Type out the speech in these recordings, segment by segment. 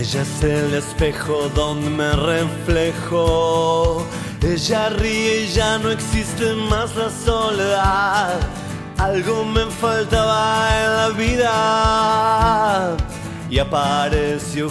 Ella es el espejo donde me reflejo. Ella ríe y ya no existe más la soledad. Algo me faltaba en la vida y apareció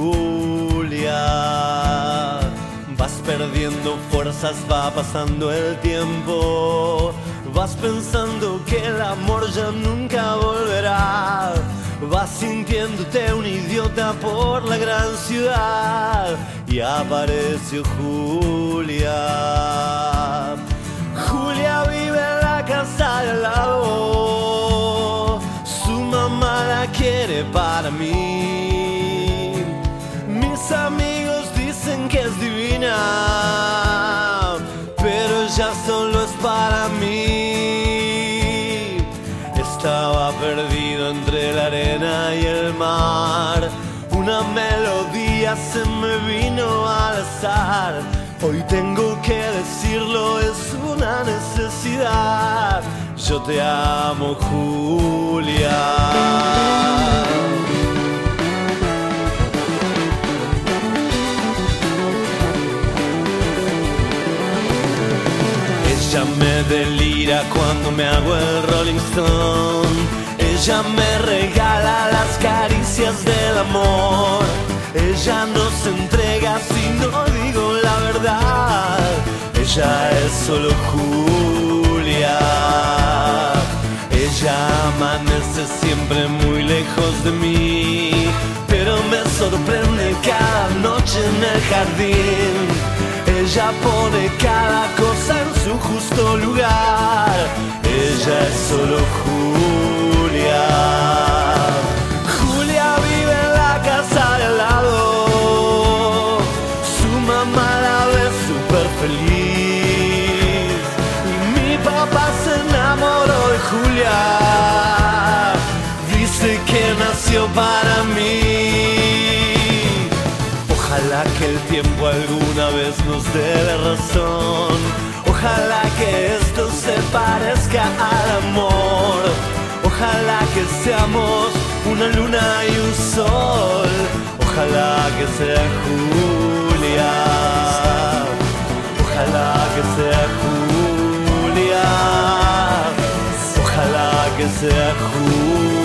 Julia. Vas perdiendo fuerzas, va pasando el tiempo. Vas pensando que el amor ya nunca volverá. Vas sintiéndote un idiota por la gran ciudad y apareció Julia. Julia vive en la casa de al lado. Su mamá la quiere para mí. Mis amigos dicen que es divina, pero ella solo es para mí. Estaba perdido entre la arena y el mar. Una melodía se me vino al azar. Hoy tengo que decirlo, es una necesidad. Yo te amo, Julia. Ella me delira cuando me hago el Rolling Stone. Ella me regala las caricias del amor. Ella no se entrega si no digo la verdad. Ella es solo Julia. Ella amanece siempre muy lejos de mí, pero me sorprende cada noche en el jardín. Ella pone cada cosa en su justo lugar. Ella es solo Julia. Julia vive en la casa de al lado. Su mamá la ve súper feliz. Y mi papá se enamoró de Julia. Dice que nació para mí. Ojalá que el tiempo alguna vez nos dé la razón. Ojalá que esto se parezca al amor. Ojalá que seamos una luna y un sol. Ojalá que sea Julia. Ojalá que sea Julia. Ojalá que sea Julia.